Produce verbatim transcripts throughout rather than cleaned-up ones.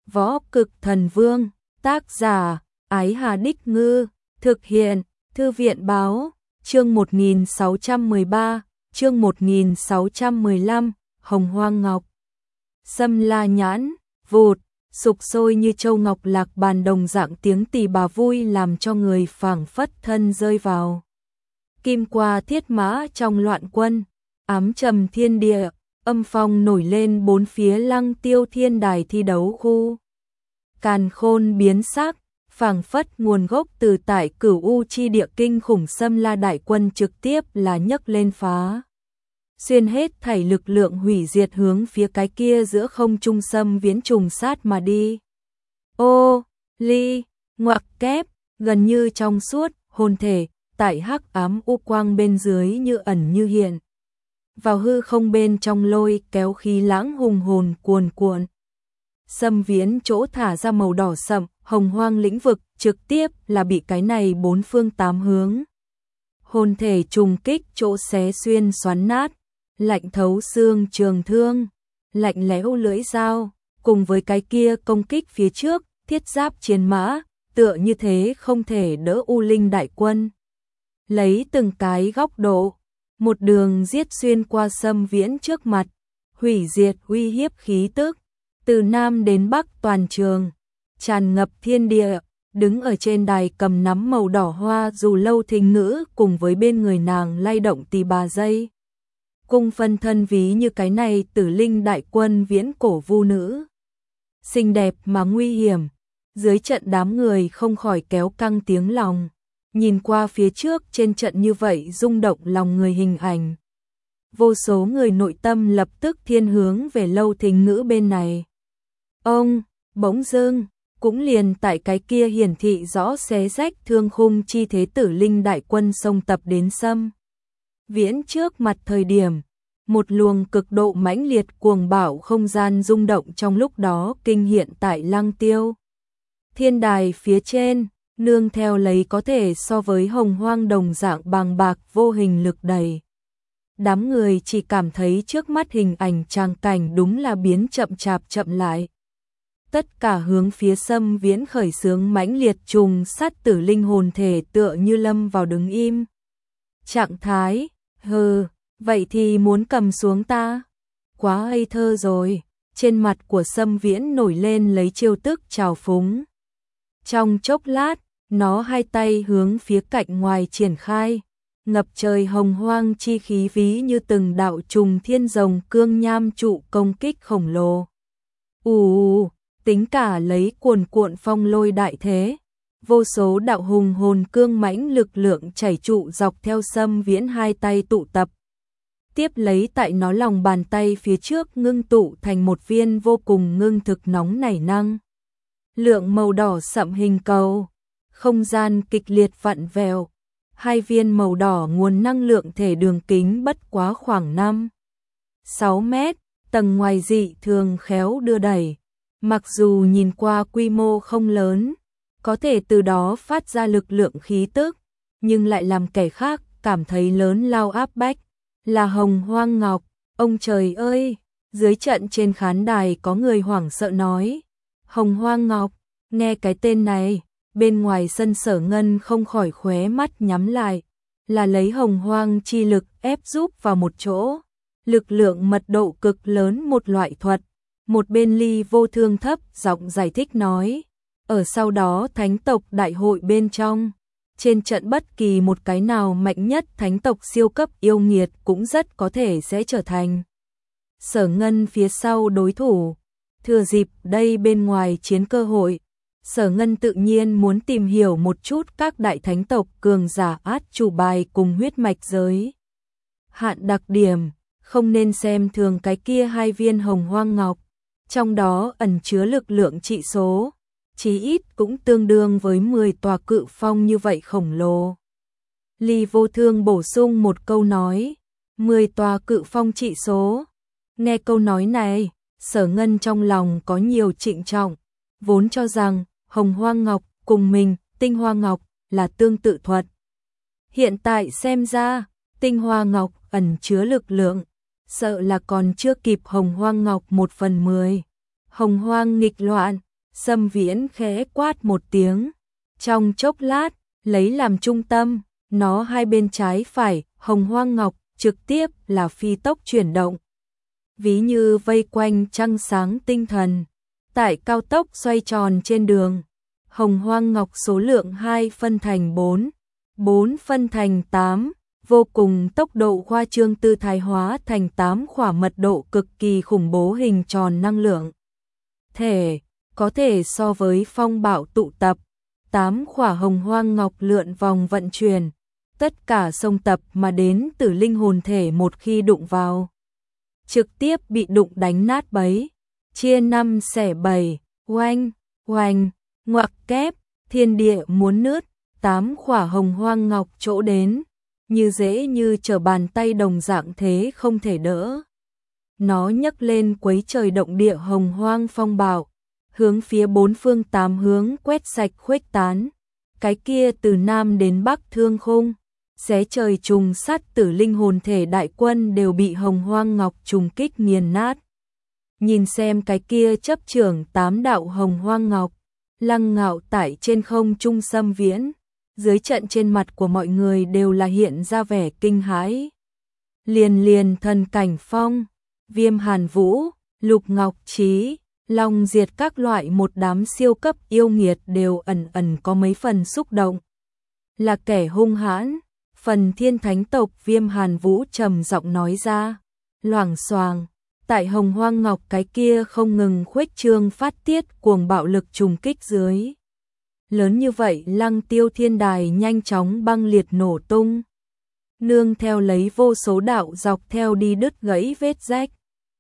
Võ Cực Thần Vương, tác giả, Ái Hà Đích Ngư, thực hiện, Thư viện Báo, chương một nghìn sáu trăm mười ba, chương một nghìn sáu trăm mười lăm, Hồng Hoang Ngọc. Sâm La Nhãn, vụt, sục sôi như châu ngọc lạc bàn đồng dạng tiếng tỳ bà vui làm cho người phảng phất thân rơi vào. Kim qua thiết mã trong loạn quân, ám trầm thiên địa, âm phong nổi lên bốn phía Lăng Tiêu thiên đài thi đấu khu. Càn khôn biến sắc, phảng phất nguồn gốc từ tại Cửu U chi địa kinh khủng Sâm La đại quân trực tiếp là nhấc lên phá. Xuyên hết thảy lực lượng hủy diệt hướng phía cái kia giữa không trung Sâm Viễn trùng sát mà đi. Ô, ly, ngoặc kép, gần như trong suốt, hồn thể, tại hắc ám u quang bên dưới như ẩn như hiện. Vào hư không bên trong lôi kéo khí lãng hùng hồn cuồn cuộn. Sâm Viễn chỗ thả ra màu đỏ sậm, hồng hoang lĩnh vực trực tiếp là bị cái này bốn phương tám hướng. Hồn thể trùng kích chỗ xé xuyên xoắn nát, lạnh thấu xương trường thương, lạnh lẽo lưỡi dao, cùng với cái kia công kích phía trước, thiết giáp chiến mã, tựa như thế không thể đỡ U Linh đại quân. Lấy từng cái góc độ, một đường giết xuyên qua Sâm Viễn trước mặt, hủy diệt uy hiếp khí tức, từ Nam đến Bắc toàn trường, tràn ngập thiên địa, đứng ở trên đài cầm nắm màu đỏ hoa dù lâu thính ngữ cùng với bên người nàng lay động tỳ bà dây. Cung phân thân ví như cái này Tử Linh đại quân viễn cổ vu nữ. Xinh đẹp mà nguy hiểm, dưới trận đám người không khỏi kéo căng tiếng lòng, nhìn qua phía trước trên trận như vậy rung động lòng người hình ảnh. Vô số người nội tâm lập tức thiên hướng về lâu thính ngữ bên này. Ông, bỗng dưng, cũng liền tại cái kia hiển thị rõ xé rách thương khung chi thế Tử Linh đại quân xông tập đến Sâm Viễn trước mặt thời điểm, một luồng cực độ mãnh liệt cuồng bạo không gian rung động trong lúc đó kinh hiện tại Lăng Tiêu thiên đài phía trên, nương theo lấy có thể so với hồng hoang đồng dạng bàng bạc vô hình lực đầy. Đám người chỉ cảm thấy trước mắt hình ảnh tràng cảnh đúng là biến chậm chạp chậm lại. Tất cả hướng phía Sâm Viễn khởi xướng mãnh liệt trùng sát tử linh hồn thể tựa như lâm vào đứng im. Trạng thái, hừ, vậy thì muốn cầm xuống ta? Quá ngây thơ rồi, trên mặt của Sâm Viễn nổi lên lấy chiêu tức trào phúng. Trong chốc lát, nó hai tay hướng phía cạnh ngoài triển khai, ngập trời hồng hoang chi khí ví như từng đạo trùng thiên rồng cương nham trụ công kích khổng lồ. Ù, tính cả lấy cuồn cuộn phong lôi đại thế, vô số đạo hùng hồn cương mãnh lực lượng chảy trụ dọc theo Sâm Viễn hai tay tụ tập. Tiếp lấy tại nó lòng bàn tay phía trước ngưng tụ thành một viên vô cùng ngưng thực nóng nảy năng. Lượng màu đỏ sậm hình cầu, không gian kịch liệt vặn vẹo, hai viên màu đỏ nguồn năng lượng thể đường kính bất quá khoảng năm sáu mét, tầng ngoài dị thường khéo đưa đẩy. Mặc dù nhìn qua quy mô không lớn, có thể từ đó phát ra lực lượng khí tức, nhưng lại làm kẻ khác cảm thấy lớn lao áp bách, là Hồng Hoang Ngọc. Ông trời ơi, dưới trận trên khán đài có người hoảng sợ nói, Hồng Hoang Ngọc, nghe cái tên này, bên ngoài sân Sở Ngân không khỏi khóe mắt nhắm lại, là lấy hồng hoang chi lực ép giúp vào một chỗ, lực lượng mật độ cực lớn một loại thuật. Một bên Ly Vô Thương thấp giọng giải thích nói, ở sau đó thánh tộc đại hội bên trong, trên trận bất kỳ một cái nào mạnh nhất thánh tộc siêu cấp yêu nghiệt cũng rất có thể sẽ trở thành Sở Ngân phía sau đối thủ. Thừa dịp đây bên ngoài chiến cơ hội, Sở Ngân tự nhiên muốn tìm hiểu một chút các đại thánh tộc cường giả át chủ bài cùng huyết mạch giới hạn đặc điểm, không nên xem thường cái kia hai viên hồng hoang ngọc, trong đó ẩn chứa lực lượng trị số, chí ít cũng tương đương với mười tòa cự phong như vậy khổng lồ. Ly Vô Thương bổ sung một câu nói, mười tòa cự phong trị số. Nghe câu nói này, Sở Ngân trong lòng có nhiều trịnh trọng, vốn cho rằng Hồng Hoang Ngọc cùng mình, Tinh Hoa Ngọc là tương tự thuật. Hiện tại xem ra, Tinh Hoa Ngọc ẩn chứa lực lượng, sợ là còn chưa kịp Hồng Hoang Ngọc một phần mười. Hồng Hoang nghịch loạn, Sâm Viễn khẽ quát một tiếng, trong chốc lát, lấy làm trung tâm, nó hai bên trái phải, hồng hoang ngọc, trực tiếp là phi tốc chuyển động. Ví như vây quanh trăng sáng tinh thần, tại cao tốc xoay tròn trên đường, hồng hoang ngọc số lượng hai phân thành bốn, bốn phân thành tám, vô cùng tốc độ khoa trương tư thái hóa thành tám khỏa mật độ cực kỳ khủng bố hình tròn năng lượng. Thể, có thể so với phong bạo tụ tập, tám khỏa hồng hoang ngọc lượn vòng vận chuyển, tất cả sông tập mà đến từ linh hồn thể một khi đụng vào, trực tiếp bị đụng đánh nát bấy, chia năm xẻ bảy, oanh, oanh, ngoặc kép, thiên địa muốn nứt, tám khỏa hồng hoang ngọc chỗ đến, như dễ như trở bàn tay đồng dạng thế không thể đỡ. Nó nhấc lên quấy trời động địa hồng hoang phong bạo, hướng phía bốn phương tám hướng quét sạch khuếch tán, cái kia từ nam đến bắc thương khung, xé trời trùng sát tử linh hồn thể đại quân đều bị hồng hoang ngọc trùng kích nghiền nát. Nhìn xem cái kia chấp trưởng tám đạo hồng hoang ngọc, lăng ngạo tại trên không trung Sâm Viễn, dưới trận trên mặt của mọi người đều là hiện ra vẻ kinh hãi. Liền liền thần cảnh phong, Viêm Hàn Vũ, Lục Ngọc Trí, Long Diệt các loại một đám siêu cấp yêu nghiệt đều ẩn ẩn có mấy phần xúc động. Là kẻ hung hãn, phần thiên thánh tộc Viêm Hàn Vũ trầm giọng nói ra, loảng xoàng, tại hồng hoang ngọc cái kia không ngừng khuếch trương phát tiết cuồng bạo lực trùng kích dưới. Lớn như vậy Lăng Tiêu thiên đài nhanh chóng băng liệt nổ tung. Nương theo lấy vô số đạo dọc theo đi đứt gãy vết rách.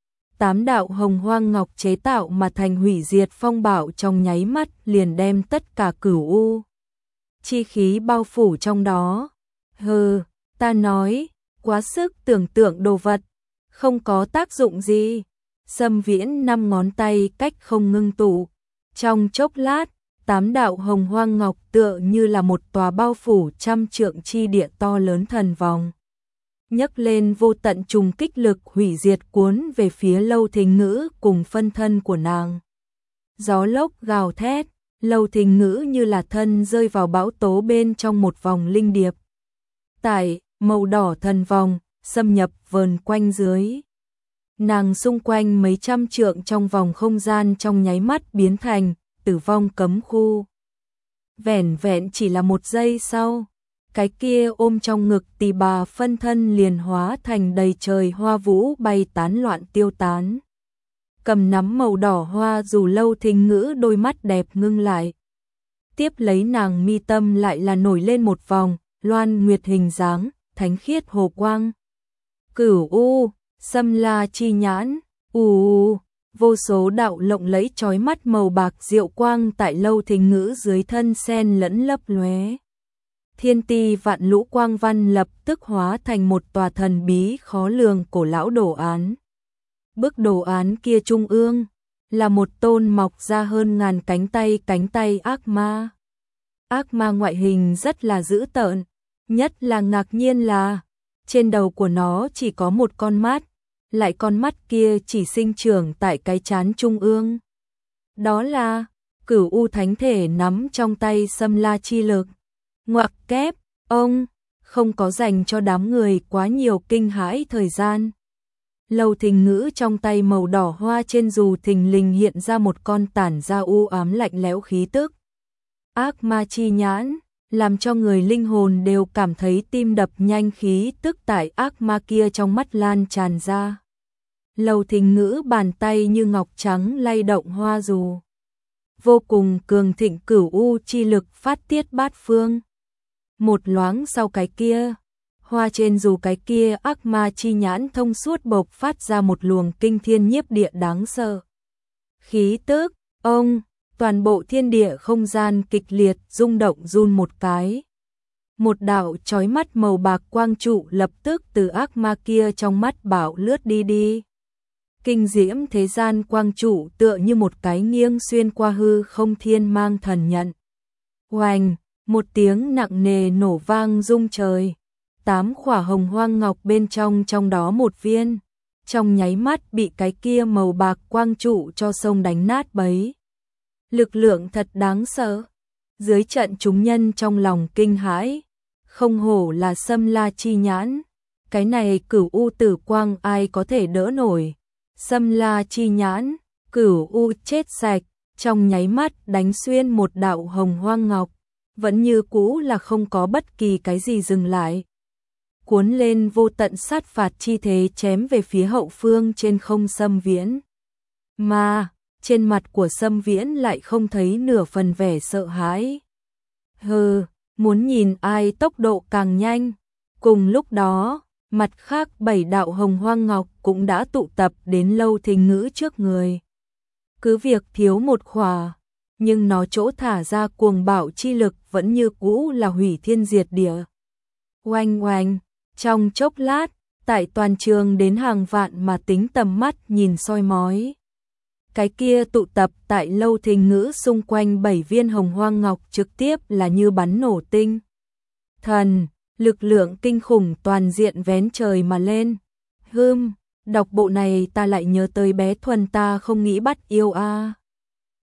Tám đạo hồng hoang ngọc chế tạo mà thành hủy diệt phong bạo trong nháy mắt liền đem tất cả cửu u chi khí bao phủ trong đó. Hừ, ta nói, quá sức tưởng tượng đồ vật, không có tác dụng gì. Sâm Viễn năm ngón tay cách không ngưng tụ. Trong chốc lát, tám đạo hồng hoang ngọc tựa như là một tòa bao phủ trăm trượng chi địa to lớn thần vòng. Nhấc lên vô tận trùng kích lực hủy diệt cuốn về phía Lâu Thính Ngữ cùng phân thân của nàng. Gió lốc gào thét, Lâu Thính Ngữ như là thân rơi vào bão tố bên trong một vòng linh điệp. Tại, màu đỏ thần vòng, xâm nhập vờn quanh dưới. Nàng xung quanh mấy trăm trượng trong vòng không gian trong nháy mắt biến thành tử vong cấm khu. Vẻn vẹn chỉ là một giây sau, cái kia ôm trong ngực tỳ bà phân thân liền hóa thành đầy trời hoa vũ bay tán loạn tiêu tán. Cầm nắm màu đỏ hoa dù Lâu Thính Ngữ đôi mắt đẹp ngưng lại. Tiếp lấy nàng mi tâm lại là nổi lên một vòng, loan nguyệt hình dáng, thánh khiết hồ quang. Cửu u, Sâm La chi nhãn, u u, vô số đạo lộng lẫy chói mắt màu bạc diệu quang tại Lâu Thính Ngữ dưới thân sen lẫn lấp lóe. Thiên ti vạn lũ quang văn lập tức hóa thành một tòa thần bí khó lường cổ lão đồ án. Bức đồ án kia trung ương là một tôn mọc ra hơn ngàn cánh tay cánh tay ác ma. Ác ma ngoại hình rất là dữ tợn, nhất là ngạc nhiên là trên đầu của nó chỉ có một con mắt, lại con mắt kia chỉ sinh trưởng tại cái trán trung ương. Đó là Cửu U thánh thể nắm trong tay Sâm La chi lực. Ngoặc kép, ông, không có dành cho đám người quá nhiều kinh hãi thời gian. Lâu Thính Ngữ trong tay màu đỏ hoa trên dù thình lình hiện ra một con tản ra u ám lạnh lẽo khí tức. Ác ma chi nhãn, làm cho người linh hồn đều cảm thấy tim đập nhanh, khí tức tại ác ma kia trong mắt lan tràn ra. Lâu Thính Ngữ bàn tay như ngọc trắng lay động hoa dù. Vô cùng cường thịnh cửu u chi lực phát tiết bát phương. Một loáng sau cái kia, hoa trên dù cái kia ác ma chi nhãn thông suốt bộc phát ra một luồng kinh thiên nhiếp địa đáng sợ. Khí tức, ông, toàn bộ thiên địa không gian kịch liệt rung động run một cái. Một đạo chói mắt màu bạc quang trụ lập tức từ ác ma kia trong mắt bạo lướt đi đi. Kinh diễm thế gian quang trụ tựa như một cái nghiêng xuyên qua hư không thiên mang thần nhận. Oanh, một tiếng nặng nề nổ vang rung trời. Tám khỏa hồng hoang ngọc bên trong trong đó một viên, trong nháy mắt bị cái kia màu bạc quang trụ cho sông đánh nát bấy. lực lượng thật đáng sợ. Dưới trận chúng nhân trong lòng kinh hãi, không hổ là Sâm La chi nhãn, cái này Cửu U tử quang ai có thể đỡ nổi. Sâm La chi nhãn, Cửu U chết sạch, trong nháy mắt đánh xuyên một đạo hồng hoang ngọc, vẫn như cũ là không có bất kỳ cái gì dừng lại. Cuốn lên vô tận sát phạt chi thế chém về phía hậu phương trên không Sâm Viễn. Mà, trên mặt của Sâm Viễn lại không thấy nửa phần vẻ sợ hãi. Hừ, muốn nhìn ai tốc độ càng nhanh. Cùng lúc đó, mặt khác bảy đạo hồng hoang ngọc cũng đã tụ tập đến Lâu Thính Ngữ trước người. Cứ việc thiếu một khỏa, nhưng nó chỗ thả ra cuồng bạo chi lực vẫn như cũ là hủy thiên diệt địa. Oanh oanh, trong chốc lát, tại toàn trường đến hàng vạn mà tính tầm mắt nhìn soi mói. Cái kia tụ tập tại Lâu Thính Ngữ xung quanh bảy viên hồng hoang ngọc trực tiếp là như bắn nổ tinh. Thần, lực lượng kinh khủng toàn diện vén trời mà lên. Hưm, đọc bộ này ta lại nhớ tới bé Thuần ta không nghĩ bắt yêu a.